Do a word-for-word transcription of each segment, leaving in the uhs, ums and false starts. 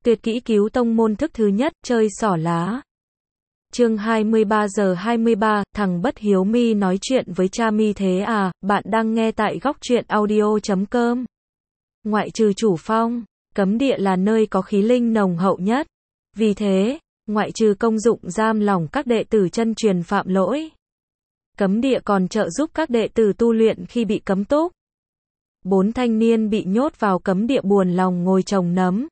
Tuyệt kỹ cứu tông môn thức thứ nhất, chơi xỏ lá. Chương hai mươi ba giờ hai mươi ba, thằng bất hiếu mi nói chuyện với cha mi thế à, bạn đang nghe tại góc truyện audio chấm com. Ngoại trừ chủ phong, cấm địa là nơi có khí linh nồng hậu nhất. Vì thế, ngoại trừ công dụng giam lỏng các đệ tử chân truyền phạm lỗi, cấm địa còn trợ giúp các đệ tử tu luyện khi bị cấm túc. Bốn thanh niên bị nhốt vào cấm địa buồn lòng ngồi trồng nấm.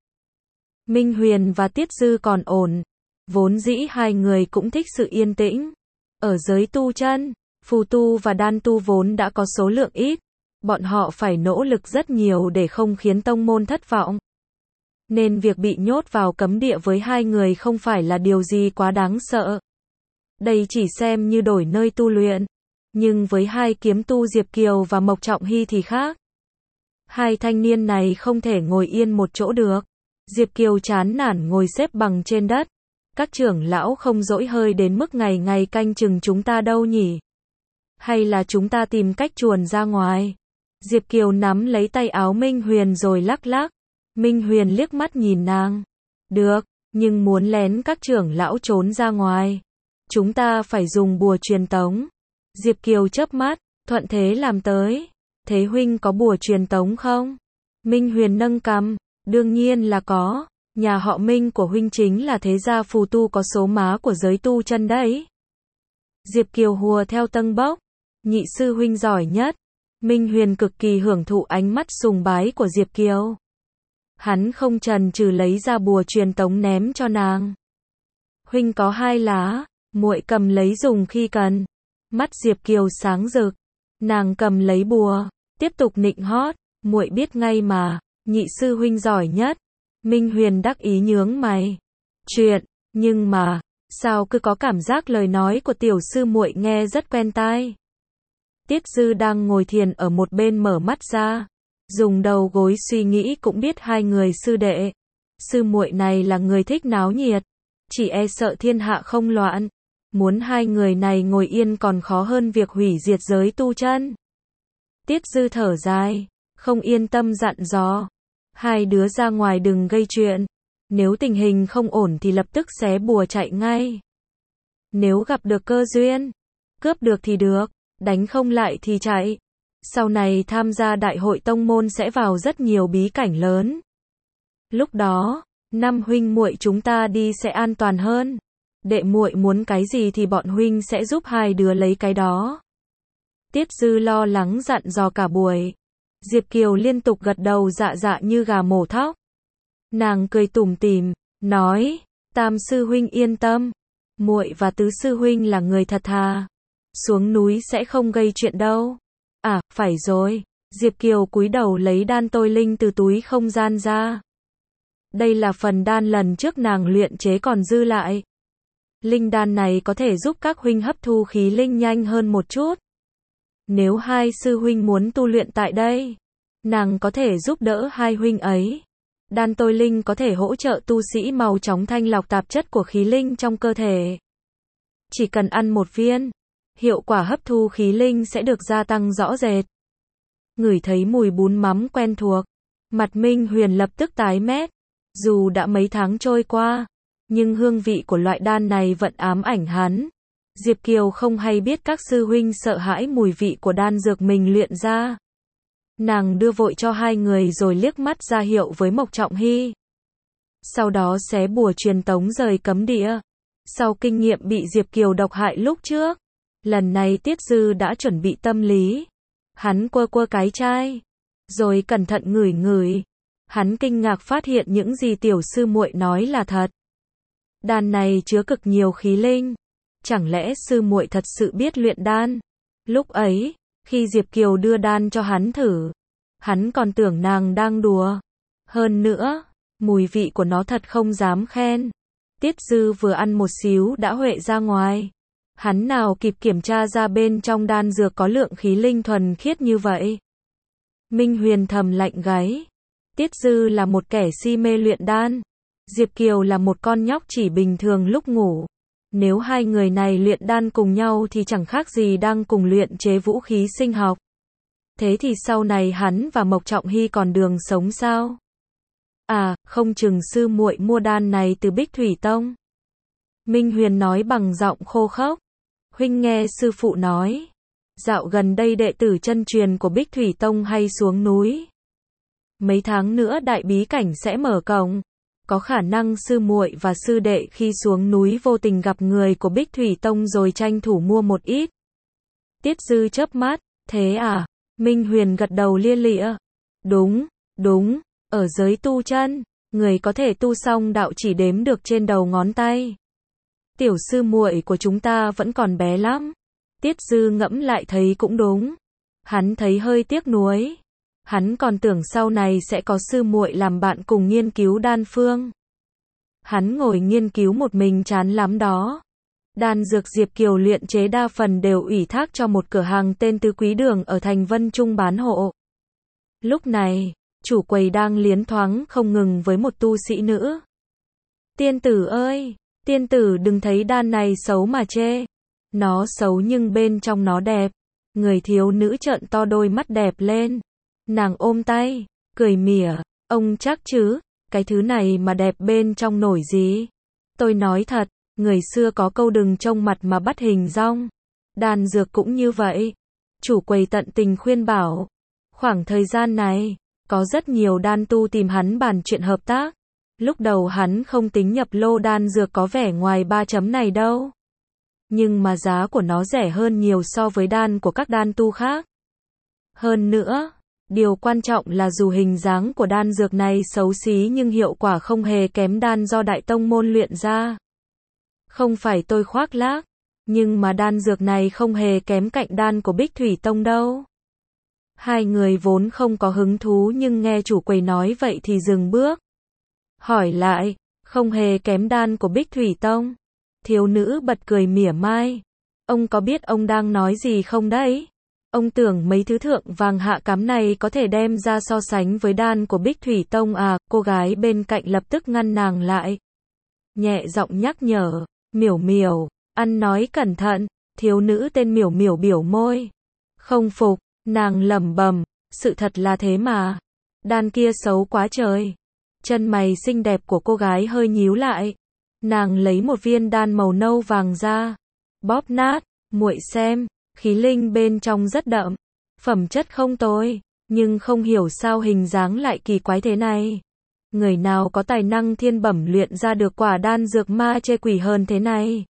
Minh Huyền và Tiết Dư còn ổn. Vốn dĩ hai người cũng thích sự yên tĩnh. Ở giới tu chân, phù tu và đan tu vốn đã có số lượng ít. Bọn họ phải nỗ lực rất nhiều để không khiến tông môn thất vọng. Nên việc bị nhốt vào cấm địa với hai người không phải là điều gì quá đáng sợ. Đây chỉ xem như đổi nơi tu luyện. Nhưng với hai kiếm tu Diệp Kiều và Mộc Trọng Hy thì khác. Hai thanh niên này không thể ngồi yên một chỗ được. Diệp Kiều chán nản ngồi xếp bằng trên đất. Các trưởng lão không dỗi hơi đến mức ngày ngày canh chừng chúng ta đâu nhỉ? Hay là chúng ta tìm cách chuồn ra ngoài? Diệp Kiều nắm lấy tay áo Minh Huyền rồi lắc lắc. Minh Huyền liếc mắt nhìn nàng. Được, nhưng muốn lén các trưởng lão trốn ra ngoài, chúng ta phải dùng bùa truyền tống. Diệp Kiều chớp mắt, thuận thế làm tới. Thế huynh có bùa truyền tống không? Minh Huyền nâng cằm, đương nhiên là có. Nhà họ Minh của huynh chính là thế gia phù tu có số má của giới tu chân đấy. Diệp Kiều hùa theo tâng bốc. Nhị sư huynh giỏi nhất. Minh Huyền cực kỳ hưởng thụ ánh mắt sùng bái của Diệp Kiều. Hắn không chần chừ lấy ra bùa truyền tống ném cho nàng. Huynh có hai lá, muội cầm lấy dùng khi cần. Mắt Diệp Kiều sáng rực. Nàng cầm lấy bùa, tiếp tục nịnh hót, muội biết ngay mà, nhị sư huynh giỏi nhất. Minh Huyền đắc ý nhướng mày. Chuyện, nhưng mà, sao cứ có cảm giác lời nói của tiểu sư muội nghe rất quen tai. Tiết Dư đang ngồi thiền ở một bên mở mắt ra, dùng đầu gối suy nghĩ cũng biết hai người sư đệ, sư muội này là người thích náo nhiệt, chỉ e sợ thiên hạ không loạn. Muốn hai người này ngồi yên còn khó hơn việc hủy diệt giới tu chân. Tiết Dư thở dài, không yên tâm dặn dò. Hai đứa ra ngoài đừng gây chuyện. Nếu tình hình không ổn thì lập tức xé bùa chạy ngay. Nếu gặp được cơ duyên, cướp được thì được, đánh không lại thì chạy. Sau này tham gia đại hội tông môn sẽ vào rất nhiều bí cảnh lớn. Lúc đó, năm huynh muội chúng ta đi sẽ an toàn hơn. Đệ muội muốn cái gì thì bọn huynh sẽ giúp hai đứa lấy cái đó. Tiết Dư lo lắng dặn dò cả buổi. Diệp Kiều liên tục gật đầu dạ dạ như gà mổ thóc. Nàng cười tủm tỉm, nói, tam sư huynh yên tâm. Muội và tứ sư huynh là người thật thà. Xuống núi sẽ không gây chuyện đâu. À, phải rồi. Diệp Kiều cúi đầu lấy đan tôi linh từ túi không gian ra. Đây là phần đan lần trước nàng luyện chế còn dư lại. Linh đan này có thể giúp các huynh hấp thu khí linh nhanh hơn một chút. Nếu hai sư huynh muốn tu luyện tại đây, nàng có thể giúp đỡ hai huynh ấy. Đan tôi linh có thể hỗ trợ tu sĩ mau chóng thanh lọc tạp chất của khí linh trong cơ thể. Chỉ cần ăn một viên, hiệu quả hấp thu khí linh sẽ được gia tăng rõ rệt. Ngửi thấy mùi bún mắm quen thuộc, mặt Minh Huyền lập tức tái mét. Dù đã mấy tháng trôi qua, nhưng hương vị của loại đan này vẫn ám ảnh hắn. Diệp Kiều không hay biết các sư huynh sợ hãi mùi vị của đan dược mình luyện ra. Nàng đưa vội cho hai người rồi liếc mắt ra hiệu với Mộc Trọng Hy. Sau đó xé bùa truyền tống rời cấm địa. Sau kinh nghiệm bị Diệp Kiều độc hại lúc trước, lần này Tiết Dư đã chuẩn bị tâm lý. Hắn quơ quơ cái chai, rồi cẩn thận ngửi ngửi. Hắn kinh ngạc phát hiện những gì tiểu sư muội nói là thật. Đan này chứa cực nhiều khí linh. Chẳng lẽ sư muội thật sự biết luyện đan? Lúc ấy, khi Diệp Kiều đưa đan cho hắn thử, hắn còn tưởng nàng đang đùa. Hơn nữa, mùi vị của nó thật không dám khen. Tiết Dư vừa ăn một xíu đã huệ ra ngoài. Hắn nào kịp kiểm tra ra bên trong đan dược có lượng khí linh thuần khiết như vậy. Minh Huyền thầm lạnh gáy. Tiết Dư là một kẻ si mê luyện đan. Diệp Kiều là một con nhóc chỉ bình thường lúc ngủ. Nếu hai người này luyện đan cùng nhau thì chẳng khác gì đang cùng luyện chế vũ khí sinh học. Thế thì sau này hắn và Mộc Trọng Hy còn đường sống sao? À, không chừng sư muội mua đan này từ Bích Thủy Tông. Minh Huyền nói bằng giọng khô khốc. Huynh nghe sư phụ nói, dạo gần đây đệ tử chân truyền của Bích Thủy Tông hay xuống núi. Mấy tháng nữa đại bí cảnh sẽ mở cổng. Có khả năng sư muội và sư đệ khi xuống núi vô tình gặp người của Bích Thủy Tông rồi tranh thủ mua một ít. Tiết Dư chớp mắt, thế à? Minh Huyền gật đầu lia lịa. Đúng, đúng, ở giới tu chân, người có thể tu xong đạo chỉ đếm được trên đầu ngón tay. Tiểu sư muội của chúng ta vẫn còn bé lắm. Tiết Dư ngẫm lại thấy cũng đúng. Hắn thấy hơi tiếc nuối. Hắn còn tưởng sau này sẽ có sư muội làm bạn cùng nghiên cứu đan phương. Hắn ngồi nghiên cứu một mình chán lắm đó. Đan dược Diệp Kiều luyện chế đa phần đều ủy thác cho một cửa hàng tên Tứ Quý Đường ở thành Vân Trung bán hộ. Lúc này, chủ quầy đang liến thoáng không ngừng với một tu sĩ nữ. Tiên tử ơi, tiên tử đừng thấy đan này xấu mà chê. Nó xấu nhưng bên trong nó đẹp. Người thiếu nữ trợn to đôi mắt đẹp lên. Nàng ôm tay, cười mỉa, ông chắc chứ, cái thứ này mà đẹp bên trong nổi gì. Tôi nói thật, người xưa có câu đừng trông mặt mà bắt hình dong. Đan dược cũng như vậy. Chủ quầy tận tình khuyên bảo. Khoảng thời gian này, có rất nhiều đan tu tìm hắn bàn chuyện hợp tác. Lúc đầu hắn không tính nhập lô đan dược có vẻ ngoài ba chấm này đâu. Nhưng mà giá của nó rẻ hơn nhiều so với đan của các đan tu khác. Hơn nữa, điều quan trọng là dù hình dáng của đan dược này xấu xí nhưng hiệu quả không hề kém đan do Đại Tông môn luyện ra. Không phải tôi khoác lác, nhưng mà đan dược này không hề kém cạnh đan của Bích Thủy Tông đâu. Hai người vốn không có hứng thú nhưng nghe chủ quầy nói vậy thì dừng bước. Hỏi lại, không hề kém đan của Bích Thủy Tông. Thiếu nữ bật cười mỉa mai. Ông có biết ông đang nói gì không đấy? Ông tưởng mấy thứ thượng vàng hạ cám này có thể đem ra so sánh với đan của Bích Thủy Tông à? Cô gái bên cạnh lập tức ngăn nàng lại. Nhẹ giọng nhắc nhở, Miểu Miểu, ăn nói cẩn thận. Thiếu nữ tên Miểu Miểu biểu môi. Không phục, nàng lẩm bẩm, sự thật là thế mà. Đan kia xấu quá trời. Chân mày xinh đẹp của cô gái hơi nhíu lại. Nàng lấy một viên đan màu nâu vàng ra, bóp nát, muội xem, khí linh bên trong rất đậm, phẩm chất không tồi, nhưng không hiểu sao hình dáng lại kỳ quái thế này. Người nào có tài năng thiên bẩm luyện ra được quả đan dược ma chê quỷ hơn thế này?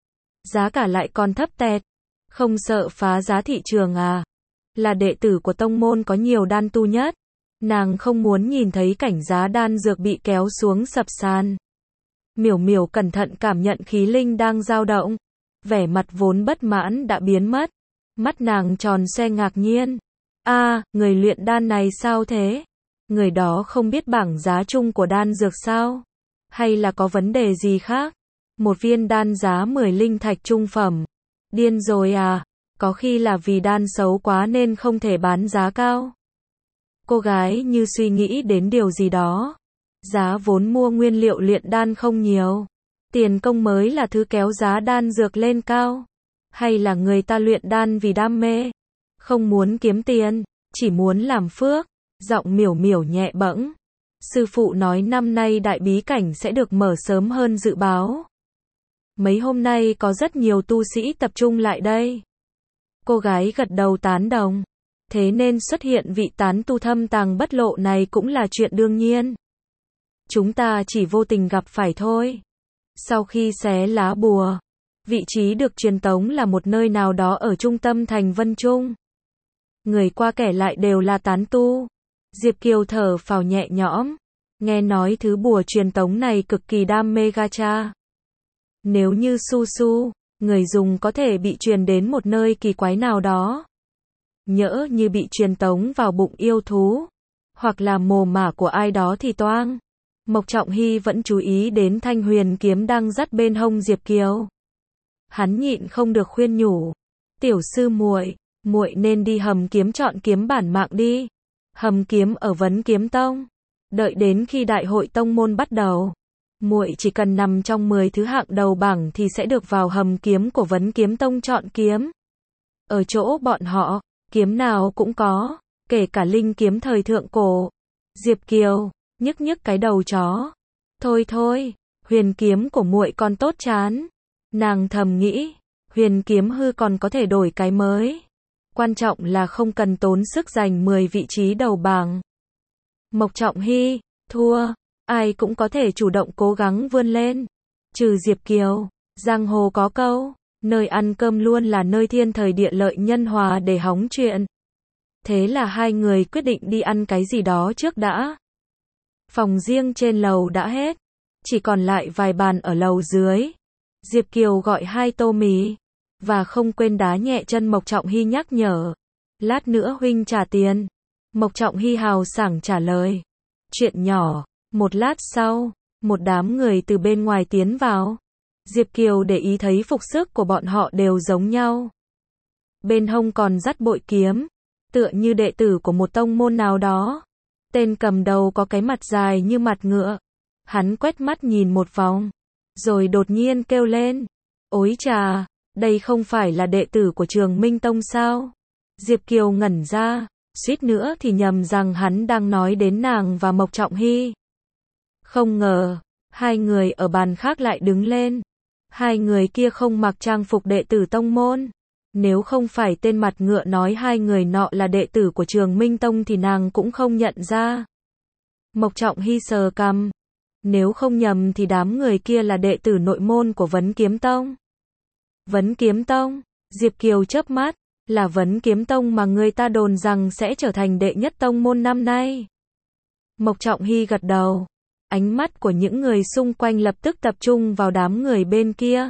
Giá cả lại còn thấp tẹt, không sợ phá giá thị trường à? Là đệ tử của tông môn có nhiều đan tu nhất, nàng không muốn nhìn thấy cảnh giá đan dược bị kéo xuống sập sàn. Miểu Miểu cẩn thận cảm nhận khí linh đang dao động, vẻ mặt vốn bất mãn đã biến mất, mắt nàng tròn xoe ngạc nhiên. A, à, người luyện đan này sao thế? Người đó không biết bảng giá chung của đan dược sao? Hay là có vấn đề gì khác? Một viên đan giá mười linh thạch trung phẩm. Điên rồi à? Có khi là vì đan xấu quá nên không thể bán giá cao. Cô gái như suy nghĩ đến điều gì đó. Giá vốn mua nguyên liệu luyện đan không nhiều. Tiền công mới là thứ kéo giá đan dược lên cao. Hay là người ta luyện đan vì đam mê? Không muốn kiếm tiền, chỉ muốn làm phước. Giọng Miểu Miểu nhẹ bẫng. Sư phụ nói năm nay đại bí cảnh sẽ được mở sớm hơn dự báo. Mấy hôm nay có rất nhiều tu sĩ tập trung lại đây. Cô gái gật đầu tán đồng. Thế nên xuất hiện vị tán tu thâm tàng bất lộ này cũng là chuyện đương nhiên. Chúng ta chỉ vô tình gặp phải thôi. Sau khi xé lá bùa, vị trí được truyền tống là một nơi nào đó ở trung tâm thành Vân Trung. Người qua kẻ lại đều là tán tu. Diệp Kiều thở phào nhẹ nhõm. Nghe nói thứ bùa truyền tống này cực kỳ đam mê gacha. Nếu như su su, người dùng có thể bị truyền đến một nơi kỳ quái nào đó. Nhỡ như bị truyền tống vào bụng yêu thú, hoặc là mồ mả của ai đó thì toang. Mộc Trọng Hy vẫn chú ý đến thanh huyền kiếm đang dắt bên hông Diệp Kiều. Hắn nhịn không được khuyên nhủ. Tiểu sư muội, muội nên đi hầm kiếm chọn kiếm bản mạng đi. Hầm kiếm ở Vấn Kiếm Tông. Đợi đến khi đại hội tông môn bắt đầu, muội chỉ cần nằm trong mười thứ hạng đầu bảng thì sẽ được vào hầm kiếm của Vấn Kiếm Tông chọn kiếm. Ở chỗ bọn họ, kiếm nào cũng có, kể cả linh kiếm thời thượng cổ. Diệp Kiều, nhức nhức cái đầu chó. Thôi thôi, huyền kiếm của muội còn tốt chán. Nàng thầm nghĩ, huyền kiếm hư còn có thể đổi cái mới. Quan trọng là không cần tốn sức giành mười vị trí đầu bảng. Mộc Trọng Hy, thua, ai cũng có thể chủ động cố gắng vươn lên. Trừ Diệp Kiều, giang hồ có câu, nơi ăn cơm luôn là nơi thiên thời địa lợi nhân hòa để hóng chuyện. Thế là hai người quyết định đi ăn cái gì đó trước đã. Phòng riêng trên lầu đã hết, chỉ còn lại vài bàn ở lầu dưới. Diệp Kiều gọi hai tô mì, và không quên đá nhẹ chân Mộc Trọng Hy nhắc nhở. Lát nữa huynh trả tiền. Mộc Trọng Hy hào sảng trả lời. Chuyện nhỏ. Một lát sau, một đám người từ bên ngoài tiến vào. Diệp Kiều để ý thấy phục sức của bọn họ đều giống nhau. Bên hông còn dắt bội kiếm, tựa như đệ tử của một tông môn nào đó. Tên cầm đầu có cái mặt dài như mặt ngựa. Hắn quét mắt nhìn một vòng, rồi đột nhiên kêu lên. Ối chà, đây không phải là đệ tử của Trường Minh Tông sao? Diệp Kiều ngẩn ra, suýt nữa thì nhầm rằng hắn đang nói đến nàng và Mộc Trọng Hy. Không ngờ, hai người ở bàn khác lại đứng lên. Hai người kia không mặc trang phục đệ tử tông môn. Nếu không phải tên mặt ngựa nói hai người nọ là đệ tử của Trường Minh Tông thì nàng cũng không nhận ra. Mộc Trọng Hy sờ cằm. Nếu không nhầm thì đám người kia là đệ tử nội môn của Vấn Kiếm Tông. Vấn Kiếm Tông, Diệp Kiều chớp mắt, là Vấn Kiếm Tông mà người ta đồn rằng sẽ trở thành đệ nhất tông môn năm nay. Mộc Trọng Hy gật đầu. Ánh mắt của những người xung quanh lập tức tập trung vào đám người bên kia.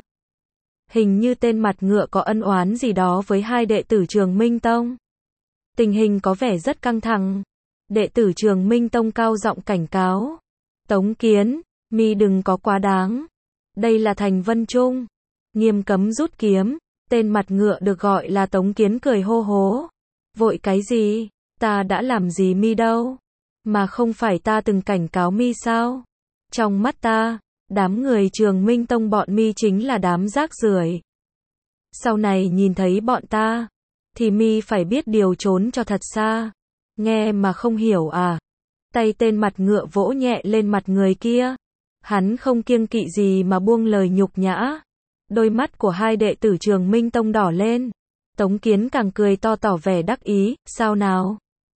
Hình như tên mặt ngựa có ân oán gì đó với hai đệ tử Trường Minh Tông. Tình hình có vẻ rất căng thẳng. Đệ tử Trường Minh Tông cao giọng cảnh cáo. Tống Kiến, mi đừng có quá đáng. Đây là thành Vân Trung. Nghiêm cấm rút kiếm. Tên mặt ngựa được gọi là Tống Kiến cười hô hố. Vội cái gì? Ta đã làm gì mi đâu? Mà không phải ta từng cảnh cáo mi sao? Trong mắt ta, đám người Trường Minh Tông bọn mi chính là đám rác rưởi. Sau này nhìn thấy bọn ta, thì mi phải biết điều trốn cho thật xa. Nghe mà không hiểu à? Tay tên mặt ngựa vỗ nhẹ lên mặt người kia. Hắn không kiêng kỵ gì mà buông lời nhục nhã. Đôi mắt của hai đệ tử Trường Minh Tông đỏ lên. Tống Kiến càng cười to tỏ vẻ đắc ý. Sao nào?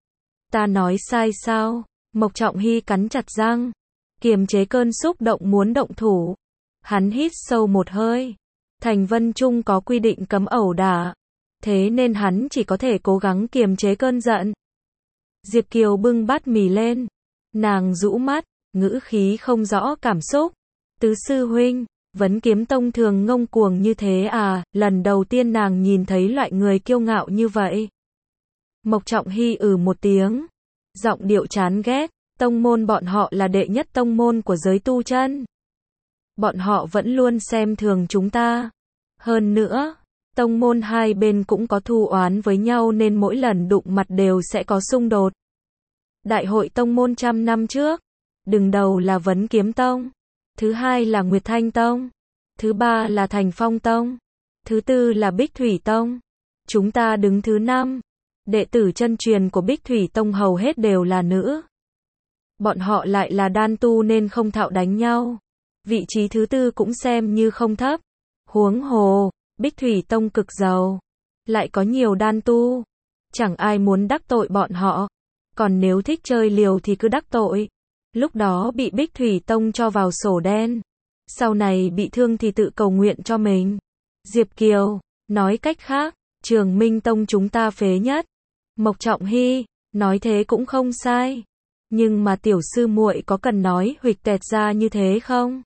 Ta nói sai sao? Mộc Trọng Hy cắn chặt răng, kiềm chế cơn xúc động muốn động thủ. Hắn hít sâu một hơi. Thành Vân Trung có quy định cấm ẩu đả, thế nên hắn chỉ có thể cố gắng kiềm chế cơn giận. Diệp Kiều bưng bát mì lên. Nàng rũ mắt, ngữ khí không rõ cảm xúc. Tứ sư huynh, Vấn Kiếm Tông thường ngông cuồng như thế à? Lần đầu tiên nàng nhìn thấy loại người kiêu ngạo như vậy. Mộc Trọng Hy ừ một tiếng, giọng điệu chán ghét. Tông môn bọn họ là đệ nhất tông môn của giới tu chân. Bọn họ vẫn luôn xem thường chúng ta. Hơn nữa, tông môn hai bên cũng có thù oán với nhau nên mỗi lần đụng mặt đều sẽ có xung đột. Đại hội tông môn trăm năm trước, đứng đầu là Vấn Kiếm Tông, thứ hai là Nguyệt Thanh Tông, thứ ba là Thành Phong Tông, thứ tư là Bích Thủy Tông. Chúng ta đứng thứ năm. Đệ tử chân truyền của Bích Thủy Tông hầu hết đều là nữ. Bọn họ lại là đan tu nên không thạo đánh nhau. Vị trí thứ tư cũng xem như không thấp. Huống hồ, Bích Thủy Tông cực giàu, lại có nhiều đan tu. Chẳng ai muốn đắc tội bọn họ. Còn nếu thích chơi liều thì cứ đắc tội. Lúc đó bị Bích Thủy Tông cho vào sổ đen. Sau này bị thương thì tự cầu nguyện cho mình. Diệp Kiều, nói cách khác, Trường Minh Tông chúng ta phế nhất. Mộc Trọng Hy, nói thế cũng không sai. Nhưng mà tiểu sư muội có cần nói huỵch tẹt ra như thế không?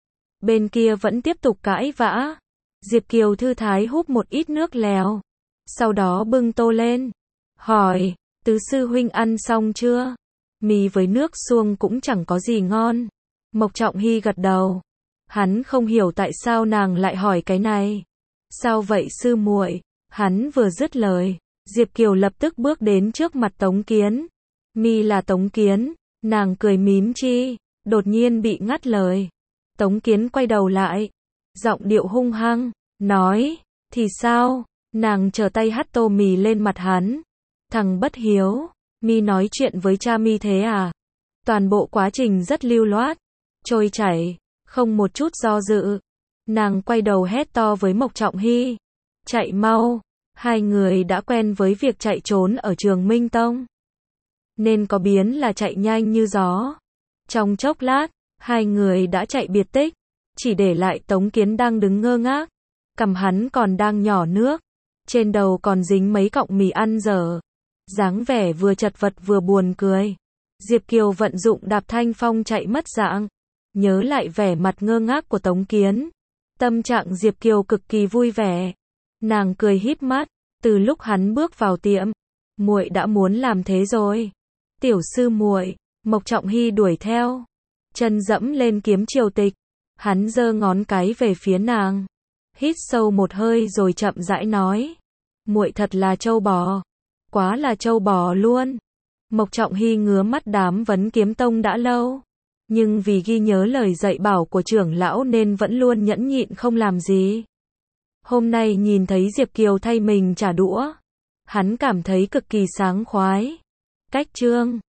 Bên kia vẫn tiếp tục cãi vã. Diệp Kiều thư thái húp một ít nước lèo. Sau đó bưng tô lên. Hỏi, tứ sư huynh ăn xong chưa? Mì với nước suông cũng chẳng có gì ngon. Mộc Trọng Hy gật đầu. Hắn không hiểu tại sao nàng lại hỏi cái này. Sao vậy sư muội? Hắn vừa dứt lời, Diệp Kiều lập tức bước đến trước mặt Tống Kiến. Mi là Tống Kiến. Nàng cười mím chi, đột nhiên bị ngắt lời. Tống Kiến quay đầu lại, giọng điệu hung hăng, nói, thì sao? Nàng trở tay hắt tô mì lên mặt hắn. Thằng bất hiếu, mi nói chuyện với cha mi thế à? Toàn bộ quá trình rất lưu loát, trôi chảy, không một chút do dự. Nàng quay đầu hét to với Mộc Trọng Hy. Chạy mau. Hai người đã quen với việc chạy trốn ở Trường Minh Tông, nên có biến là chạy nhanh như gió. Trong chốc lát, hai người đã chạy biệt tích, chỉ để lại Tống Kiến đang đứng ngơ ngác. Cằm hắn còn đang nhỏ nước, trên đầu còn dính mấy cọng mì ăn dở. Dáng vẻ vừa chật vật vừa buồn cười. Diệp Kiều vận dụng đạp thanh phong chạy mất dạng. Nhớ lại vẻ mặt ngơ ngác của Tống Kiến, tâm trạng Diệp Kiều cực kỳ vui vẻ. Nàng cười híp mắt, từ lúc hắn bước vào tiệm, muội đã muốn làm thế rồi. Tiểu sư muội. Mộc Trọng Hy đuổi theo, chân dẫm lên kiếm triều tịch. Hắn giơ ngón cái về phía nàng, hít sâu một hơi rồi chậm rãi nói: muội thật là trâu bò, quá là trâu bò luôn. Mộc Trọng Hy ngứa mắt đám vấn kiếm tông đã lâu, nhưng vì ghi nhớ lời dạy bảo của trưởng lão nên vẫn luôn nhẫn nhịn không làm gì. Hôm nay nhìn thấy Diệp Kiều thay mình trả đũa, hắn cảm thấy cực kỳ sảng khoái. Cách chương